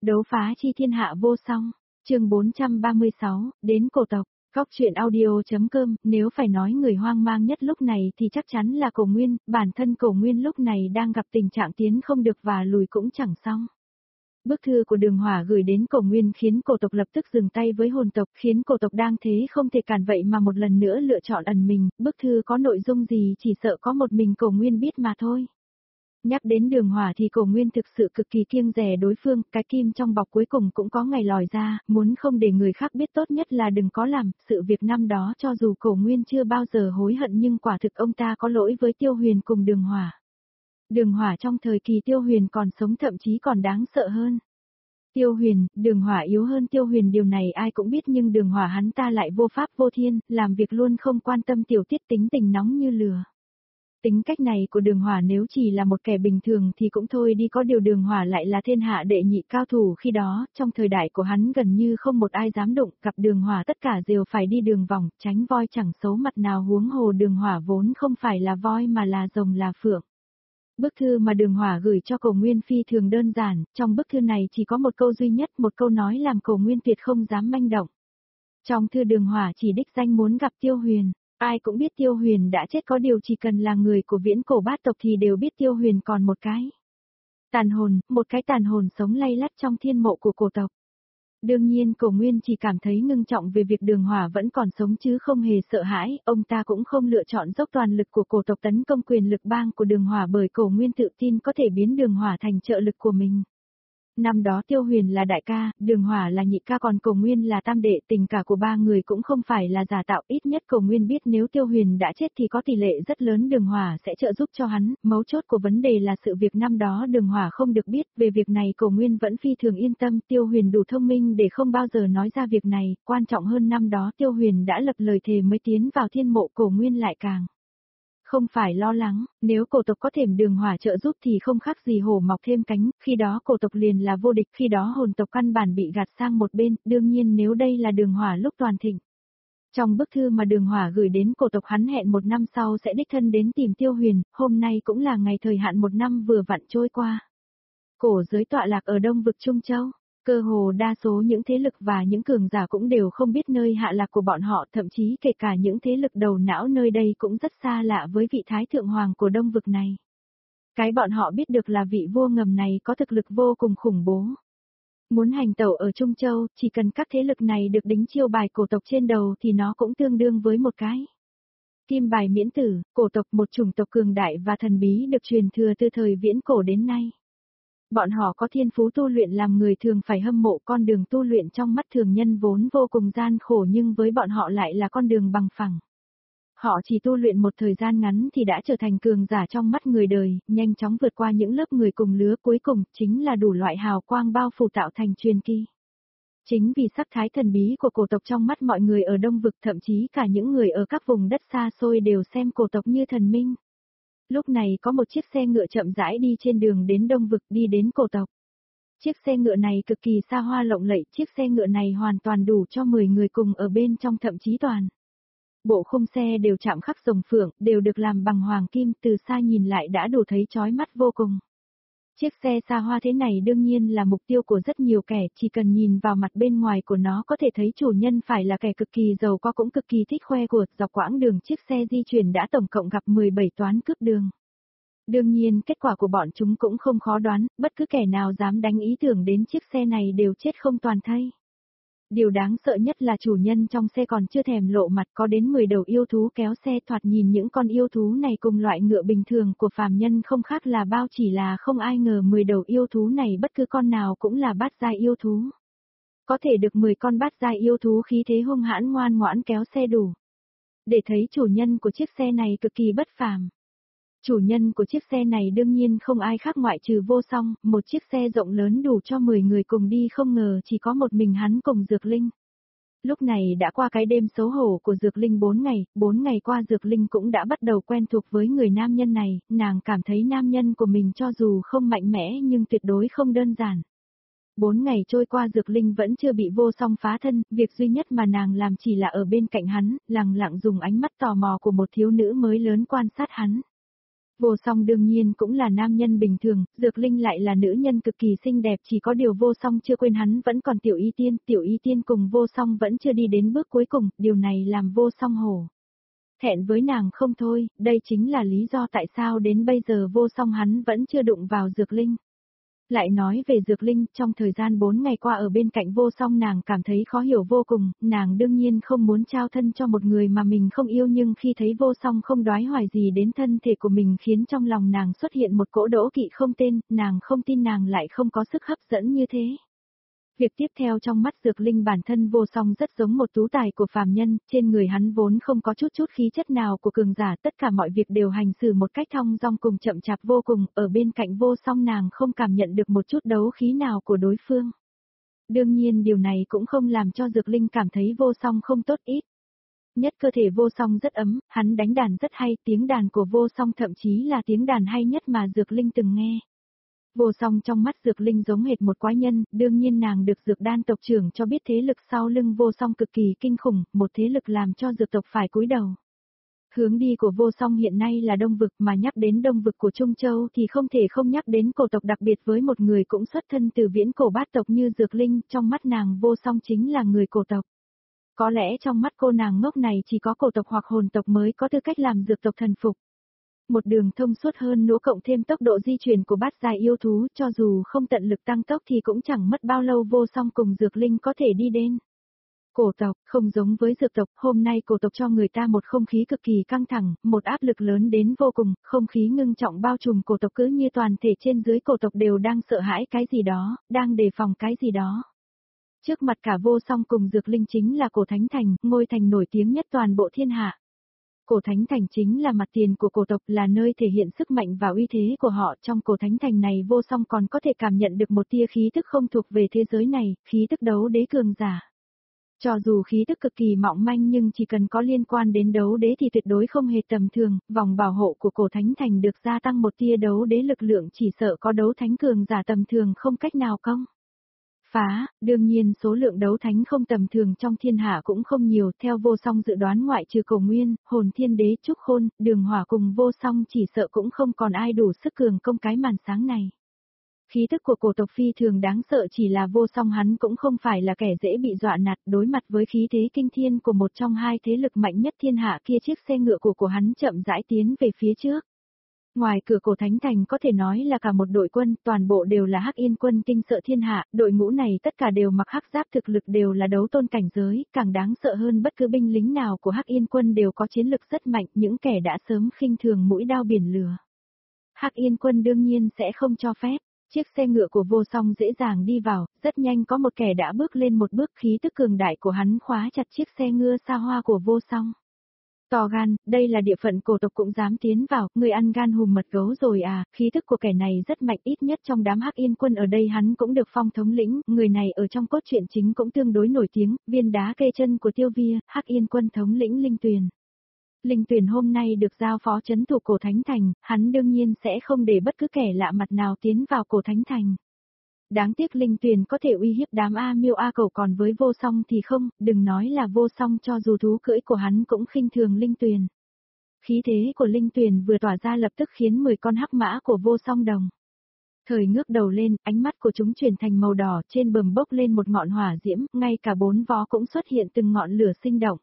Đấu phá chi thiên hạ vô song, chương 436, đến cổ tộc, góc chuyện audio.com, nếu phải nói người hoang mang nhất lúc này thì chắc chắn là Cổ Nguyên, bản thân Cổ Nguyên lúc này đang gặp tình trạng tiến không được và lùi cũng chẳng xong. Bức thư của Đường Hỏa gửi đến Cổ Nguyên khiến cổ tộc lập tức dừng tay với hồn tộc, khiến cổ tộc đang thế không thể cản vậy mà một lần nữa lựa chọn ẩn mình, bức thư có nội dung gì chỉ sợ có một mình Cổ Nguyên biết mà thôi. Nhắc đến Đường Hỏa thì Cổ Nguyên thực sự cực kỳ kiêng dè đối phương, cái kim trong bọc cuối cùng cũng có ngày lòi ra, muốn không để người khác biết tốt nhất là đừng có làm, sự việc năm đó cho dù Cổ Nguyên chưa bao giờ hối hận nhưng quả thực ông ta có lỗi với Tiêu Huyền cùng Đường Hỏa. Đường Hỏa trong thời kỳ Tiêu Huyền còn sống thậm chí còn đáng sợ hơn. Tiêu Huyền, Đường Hỏa yếu hơn Tiêu Huyền điều này ai cũng biết nhưng Đường Hỏa hắn ta lại vô pháp vô thiên, làm việc luôn không quan tâm tiểu tiết tính tình nóng như lửa. Tính cách này của Đường Hỏa nếu chỉ là một kẻ bình thường thì cũng thôi đi, có điều Đường Hỏa lại là thiên hạ đệ nhị cao thủ khi đó, trong thời đại của hắn gần như không một ai dám đụng, gặp Đường Hỏa tất cả đều phải đi đường vòng, tránh voi chẳng xấu mặt nào, huống hồ Đường Hỏa vốn không phải là voi mà là rồng là phượng. Bức thư mà Đường Hỏa gửi cho Cổ Nguyên phi thường đơn giản, trong bức thư này chỉ có một câu duy nhất, một câu nói làm Cổ Nguyên tuyệt không dám manh động. Trong thư Đường Hỏa chỉ đích danh muốn gặp Tiêu Huyền. Ai cũng biết Tiêu Huyền đã chết, có điều chỉ cần là người của viễn cổ bát tộc thì đều biết Tiêu Huyền còn một cái tàn hồn, một cái tàn hồn sống lay lắt trong thiên mộ của cổ tộc. Đương nhiên Cổ Nguyên chỉ cảm thấy ngưng trọng về việc Đường Hỏa vẫn còn sống chứ không hề sợ hãi, ông ta cũng không lựa chọn dốc toàn lực của cổ tộc tấn công quyền lực bang của Đường Hỏa bởi Cổ Nguyên tự tin có thể biến Đường Hỏa thành trợ lực của mình. Năm đó Tiêu Huyền là đại ca, Đường Hỏa là nhị ca còn Cổ Nguyên là tam đệ, tình cả của ba người cũng không phải là giả tạo, ít nhất Cổ Nguyên biết nếu Tiêu Huyền đã chết thì có tỷ lệ rất lớn Đường Hỏa sẽ trợ giúp cho hắn, mấu chốt của vấn đề là sự việc năm đó Đường Hỏa không được biết, về việc này Cổ Nguyên vẫn phi thường yên tâm, Tiêu Huyền đủ thông minh để không bao giờ nói ra việc này, quan trọng hơn năm đó Tiêu Huyền đã lập lời thề mới tiến vào thiên mộ, Cổ Nguyên lại càng không phải lo lắng, nếu cổ tộc có thềm Đường Hỏa trợ giúp thì không khác gì hổ mọc thêm cánh, khi đó cổ tộc liền là vô địch, khi đó hồn tộc căn bản bị gạt sang một bên, đương nhiên nếu đây là Đường Hỏa lúc toàn thịnh. Trong bức thư mà Đường Hỏa gửi đến cổ tộc hắn hẹn một năm sau sẽ đích thân đến tìm Tiêu Huyền, hôm nay cũng là ngày thời hạn một năm vừa vặn trôi qua. Cổ giới tọa lạc ở Đông vực Trung Châu. Cơ hồ đa số những thế lực và những cường giả cũng đều không biết nơi hạ lạc của bọn họ, thậm chí kể cả những thế lực đầu não nơi đây cũng rất xa lạ với vị Thái Thượng Hoàng của Đông vực này. Cái bọn họ biết được là vị vua ngầm này có thực lực vô cùng khủng bố. Muốn hành tẩu ở Trung Châu, chỉ cần các thế lực này được đính chiêu bài cổ tộc trên đầu thì nó cũng tương đương với một cái kim bài miễn tử. Cổ tộc, một chủng tộc cường đại và thần bí được truyền thừa từ thời viễn cổ đến nay. Bọn họ có thiên phú tu luyện làm người thường phải hâm mộ, con đường tu luyện trong mắt thường nhân vốn vô cùng gian khổ nhưng với bọn họ lại là con đường bằng phẳng. Họ chỉ tu luyện một thời gian ngắn thì đã trở thành cường giả trong mắt người đời, nhanh chóng vượt qua những lớp người cùng lứa, cuối cùng chính là đủ loại hào quang bao phủ tạo thành truyền kỳ. Chính vì sắc thái thần bí của cổ tộc trong mắt mọi người ở Đông vực, thậm chí cả những người ở các vùng đất xa xôi đều xem cổ tộc như thần minh. Lúc này có một chiếc xe ngựa chậm rãi đi trên đường đến Đông vực, đi đến cổ tộc. Chiếc xe ngựa này cực kỳ xa hoa lộng lẫy, chiếc xe ngựa này hoàn toàn đủ cho 10 người cùng ở bên trong, thậm chí toàn bộ khung xe đều chạm khắc rồng phượng, đều được làm bằng hoàng kim, từ xa nhìn lại đã đủ thấy chói mắt vô cùng. Chiếc xe xa hoa thế này đương nhiên là mục tiêu của rất nhiều kẻ, chỉ cần nhìn vào mặt bên ngoài của nó có thể thấy chủ nhân phải là kẻ cực kỳ giàu có cũng cực kỳ thích khoe của. Dọc quãng đường chiếc xe di chuyển đã tổng cộng gặp 17 toán cướp đường. Đương nhiên kết quả của bọn chúng cũng không khó đoán, bất cứ kẻ nào dám đánh ý tưởng đến chiếc xe này đều chết không toàn thây. Điều đáng sợ nhất là chủ nhân trong xe còn chưa thèm lộ mặt, có đến 10 đầu yêu thú kéo xe, thoạt nhìn những con yêu thú này cùng loại ngựa bình thường của phàm nhân không khác là bao, chỉ là không ai ngờ 10 đầu yêu thú này bất cứ con nào cũng là bát giai yêu thú. Có thể được 10 con bát giai yêu thú khí thế hung hãn ngoan ngoãn kéo xe đủ để thấy chủ nhân của chiếc xe này cực kỳ bất phàm. Chủ nhân của chiếc xe này đương nhiên không ai khác ngoại trừ Vô Song, một chiếc xe rộng lớn đủ cho 10 người cùng đi, không ngờ chỉ có một mình hắn cùng Dược Linh. Lúc này đã qua cái đêm xấu hổ của Dược Linh 4 ngày qua Dược Linh cũng đã bắt đầu quen thuộc với người nam nhân này, nàng cảm thấy nam nhân của mình cho dù không mạnh mẽ nhưng tuyệt đối không đơn giản. 4 ngày trôi qua Dược Linh vẫn chưa bị Vô Song phá thân, việc duy nhất mà nàng làm chỉ là ở bên cạnh hắn, lặng lặng dùng ánh mắt tò mò của một thiếu nữ mới lớn quan sát hắn. Vô song đương nhiên cũng là nam nhân bình thường, Dược Linh lại là nữ nhân cực kỳ xinh đẹp, chỉ có điều vô song chưa quên hắn vẫn còn Tiểu Y Tiên cùng vô song vẫn chưa đi đến bước cuối cùng, điều này làm vô song hổ thẹn với nàng không thôi, đây chính là lý do tại sao đến bây giờ vô song hắn vẫn chưa đụng vào Dược Linh. Lại nói về Dược Linh, trong thời gian 4 ngày qua ở bên cạnh vô song nàng cảm thấy khó hiểu vô cùng, nàng đương nhiên không muốn trao thân cho một người mà mình không yêu, nhưng khi thấy vô song không đoái hoài gì đến thân thể của mình khiến trong lòng nàng xuất hiện một cỗ đố kỵ không tên, nàng không tin nàng lại không có sức hấp dẫn như thế. Việc tiếp theo trong mắt Dược Linh bản thân vô song rất giống một tú tài của phàm nhân, trên người hắn vốn không có chút khí chất nào của cường giả, tất cả mọi việc đều hành xử một cách thong dong cùng chậm chạp vô cùng, ở bên cạnh vô song nàng không cảm nhận được một chút đấu khí nào của đối phương. Đương nhiên điều này cũng không làm cho Dược Linh cảm thấy vô song không tốt ít. Nhất cơ thể vô song rất ấm, hắn đánh đàn rất hay, tiếng đàn của vô song thậm chí là tiếng đàn hay nhất mà Dược Linh từng nghe. Vô song trong mắt Dược Linh giống hệt một quái nhân, đương nhiên nàng được Dược Đan tộc trưởng cho biết thế lực sau lưng vô song cực kỳ kinh khủng, một thế lực làm cho Dược tộc phải cúi đầu. Hướng đi của vô song hiện nay là Đông Vực, mà nhắc đến Đông Vực của Trung Châu thì không thể không nhắc đến cổ tộc, đặc biệt với một người cũng xuất thân từ viễn cổ bát tộc như Dược Linh, trong mắt nàng vô song chính là người cổ tộc. Có lẽ trong mắt cô nàng ngốc này chỉ có cổ tộc hoặc hồn tộc mới có tư cách làm Dược tộc thần phục. Một đường thông suốt hơn nữa cộng thêm tốc độ di chuyển của bát giai yêu thú, cho dù không tận lực tăng tốc thì cũng chẳng mất bao lâu vô song cùng Dược Linh có thể đi đến. Cổ tộc, không giống với Dược tộc, hôm nay cổ tộc cho người ta một không khí cực kỳ căng thẳng, một áp lực lớn đến vô cùng, không khí ngưng trọng bao trùm cổ tộc, cứ như toàn thể trên dưới cổ tộc đều đang sợ hãi cái gì đó, đang đề phòng cái gì đó. Trước mặt cả vô song cùng Dược Linh chính là Cổ Thánh Thành, ngôi thành nổi tiếng nhất toàn bộ thiên hạ. Cổ Thánh Thành chính là mặt tiền của cổ tộc, là nơi thể hiện sức mạnh và uy thế của họ. Trong Cổ Thánh Thành này vô song còn có thể cảm nhận được một tia khí tức không thuộc về thế giới này, khí tức đấu đế cường giả. Cho dù khí tức cực kỳ mỏng manh nhưng chỉ cần có liên quan đến đấu đế thì tuyệt đối không hề tầm thường, vòng bảo hộ của Cổ Thánh Thành được gia tăng một tia đấu đế lực lượng, chỉ sợ có đấu thánh cường giả tầm thường không cách nào công phá. Đương nhiên số lượng đấu thánh không tầm thường trong thiên hạ cũng không nhiều, theo vô song dự đoán ngoại trừ Cổ Nguyên, Hồn Thiên Đế, Trúc Khôn, Đường Hỏa cùng vô song chỉ sợ cũng không còn ai đủ sức cường công cái màn sáng này. Khí tức của cổ tộc phi thường đáng sợ, chỉ là vô song hắn cũng không phải là kẻ dễ bị dọa nạt, đối mặt với khí thế kinh thiên của một trong hai thế lực mạnh nhất thiên hạ kia, chiếc xe ngựa của hắn chậm rãi tiến về phía trước. Ngoài cửa Cổ Thánh Thành có thể nói là cả một đội quân, toàn bộ đều là Hắc Yên quân kinh sợ thiên hạ, đội ngũ này tất cả đều mặc hắc giáp, thực lực đều là đấu tôn cảnh giới, càng đáng sợ hơn bất cứ binh lính nào của Hắc Yên quân đều có chiến lực rất mạnh, những kẻ đã sớm khinh thường mũi đao biển lửa. Hắc Yên quân đương nhiên sẽ không cho phép. Chiếc xe ngựa của vô song dễ dàng đi vào, rất nhanh có một kẻ đã bước lên một bước, khí tức cường đại của hắn khóa chặt chiếc xe ngựa xa hoa của vô song. To gan, đây là địa phận cổ tộc cũng dám tiến vào, người ăn gan hùm mật gấu rồi à, khí tức của kẻ này rất mạnh, ít nhất trong đám Hắc Yên quân ở đây hắn cũng được phong thống lĩnh, người này ở trong cốt truyện chính cũng tương đối nổi tiếng, viên đá kê chân của Tiêu Via, Hắc Yên quân thống lĩnh Linh Tuyền. Linh Tuyền hôm nay được giao phó trấn thủ Cổ Thánh Thành, hắn đương nhiên sẽ không để bất cứ kẻ lạ mặt nào tiến vào Cổ Thánh Thành. Đáng tiếc Linh Tuyền có thể uy hiếp đám A Miêu A Cẩu, còn với vô song thì không, đừng nói là vô song, cho dù thú cưỡi của hắn cũng khinh thường Linh Tuyền. Khí thế của Linh Tuyền vừa tỏa ra lập tức khiến 10 con hắc mã của vô song đồng thời ngước đầu lên, ánh mắt của chúng chuyển thành màu đỏ, trên bờm bốc lên một ngọn hỏa diễm, ngay cả 4 vó cũng xuất hiện từng ngọn lửa sinh động.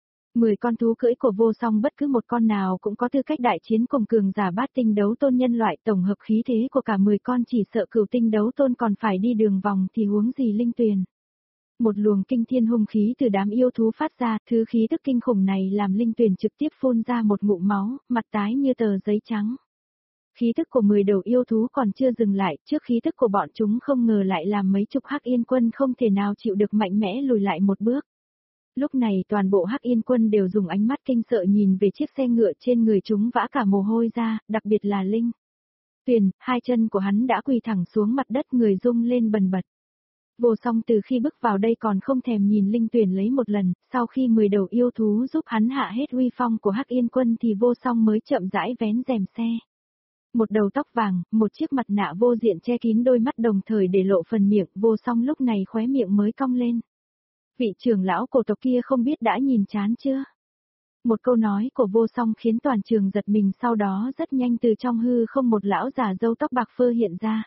10 con thú cưỡi của vô song bất cứ một con nào cũng có tư cách đại chiến cùng cường giả bát tinh đấu tôn nhân loại, tổng hợp khí thế của cả 10 con chỉ sợ cửu tinh đấu tôn còn phải đi đường vòng thì huống gì Linh Tuyền. Một luồng kinh thiên hung khí từ đám yêu thú phát ra, thứ khí tức kinh khủng này làm Linh Tuyền trực tiếp phun ra một ngụm máu, mặt tái như tờ giấy trắng. Khí tức của 10 đầu yêu thú còn chưa dừng lại, trước khí tức của bọn chúng không ngờ lại làm mấy chục Hắc Yên quân không thể nào chịu được, mạnh mẽ lùi lại một bước. Lúc này toàn bộ Hắc Yên quân đều dùng ánh mắt kinh sợ nhìn về chiếc xe ngựa, trên người chúng vã cả mồ hôi ra, đặc biệt là Linh Tuyền, hai chân của hắn đã quỳ thẳng xuống mặt đất, người rung lên bần bật. Vô song từ khi bước vào đây còn không thèm nhìn Linh Tuyền lấy một lần, sau khi 10 đầu yêu thú giúp hắn hạ hết uy phong của Hắc Yên quân thì vô song mới chậm rãi vén rèm xe. Một đầu tóc vàng, một chiếc mặt nạ vô diện che kín đôi mắt đồng thời để lộ phần miệng, vô song lúc này khóe miệng mới cong lên. Vị trưởng lão cổ tộc kia không biết đã nhìn chán chưa? Một câu nói của Vô Song khiến toàn trường giật mình, sau đó rất nhanh từ trong hư không một lão già râu tóc bạc phơ hiện ra.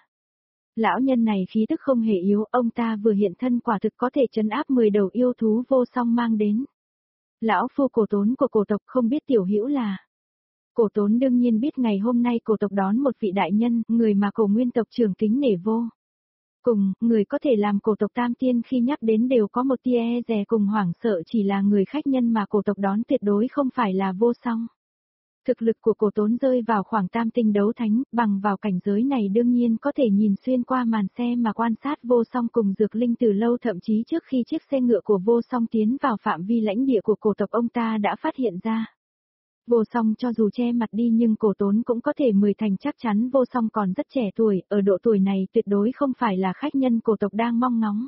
Lão nhân này khí tức không hề yếu, ông ta vừa hiện thân quả thực có thể trấn áp 10 đầu yêu thú Vô Song mang đến. Lão phu Cổ Tốn của cổ tộc, không biết tiểu hữu là. Cổ Tốn đương nhiên biết ngày hôm nay cổ tộc đón một vị đại nhân, người mà Cổ Nguyên tộc trưởng kính nể vô cùng, người có thể làm cổ tộc tam tiên khi nhắc đến đều có một tia e dè cùng hoảng sợ, chỉ là người khách nhân mà cổ tộc đón tuyệt đối không phải là Vô Song. Thực lực của Cổ Tốn rơi vào khoảng tam tinh đấu thánh, bằng vào cảnh giới này đương nhiên có thể nhìn xuyên qua màn xe mà quan sát Vô Song cùng Dược Linh từ lâu, thậm chí trước khi chiếc xe ngựa của Vô Song tiến vào phạm vi lãnh địa của cổ tộc ông ta đã phát hiện ra. Vô Song cho dù che mặt đi nhưng Cổ Tốn cũng có thể 10 thành chắc chắn Vô Song còn rất trẻ tuổi, ở độ tuổi này tuyệt đối không phải là khách nhân cổ tộc đang mong ngóng.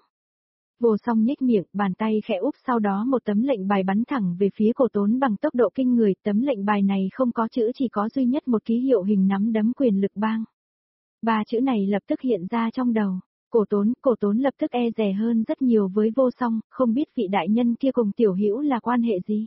Vô Song nhếch miệng, bàn tay khẽ úp, sau đó một tấm lệnh bài bắn thẳng về phía Cổ Tốn bằng tốc độ kinh người, tấm lệnh bài này không có chữ, chỉ có duy nhất một ký hiệu hình nắm đấm quyền lực bang. Ba chữ này lập tức hiện ra trong đầu. Cổ Tốn lập tức e dè hơn rất nhiều với Vô Song, không biết vị đại nhân kia cùng tiểu hữu là quan hệ gì.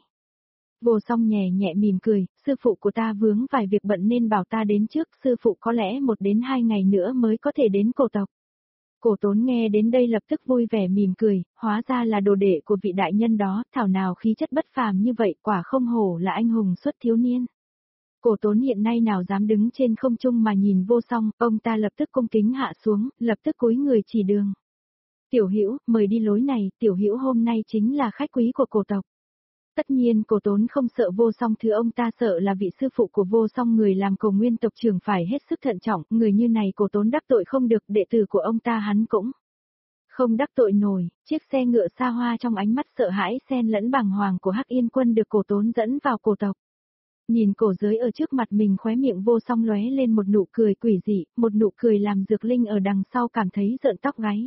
Vô Song nhẹ nhẹ mỉm cười, sư phụ của ta vướng vài việc bận nên bảo ta đến trước, sư phụ có lẽ 1 đến 2 ngày nữa mới có thể đến cổ tộc. Cổ Tốn nghe đến đây lập tức vui vẻ mỉm cười, hóa ra là đồ đệ của vị đại nhân đó, thảo nào khí chất bất phàm như vậy, quả không hổ là anh hùng xuất thiếu niên. Cổ Tốn hiện nay nào dám đứng trên không trung mà nhìn Vô Song, ông ta lập tức cung kính hạ xuống, lập tức cúi người chỉ đường. Tiểu hữu, mời đi lối này, tiểu hữu hôm nay chính là khách quý của cổ tộc. Tất nhiên Cổ Tốn không sợ Vô Song, thứ ông ta sợ là vị sư phụ của Vô Song, người làm Cổ Nguyên tộc trưởng phải hết sức thận trọng, người như này Cổ Tốn đắc tội không được, đệ tử của ông ta hắn cũng không đắc tội nổi. Chiếc xe ngựa xa hoa trong ánh mắt sợ hãi xen lẫn bàng hoàng của Hắc Yên Quân được Cổ Tốn dẫn vào cổ tộc. Nhìn cổ giới ở trước mặt mình, khóe miệng Vô Song lóe lên một nụ cười quỷ dị, một nụ cười làm Dược Linh ở đằng sau cảm thấy rợn tóc gáy.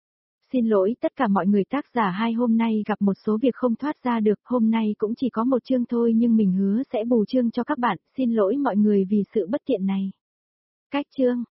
Xin lỗi tất cả mọi người, tác giả hai hôm nay gặp một số việc không thoát ra được, hôm nay cũng chỉ có một chương thôi nhưng mình hứa sẽ bù chương cho các bạn, xin lỗi mọi người vì sự bất tiện này. Cách chương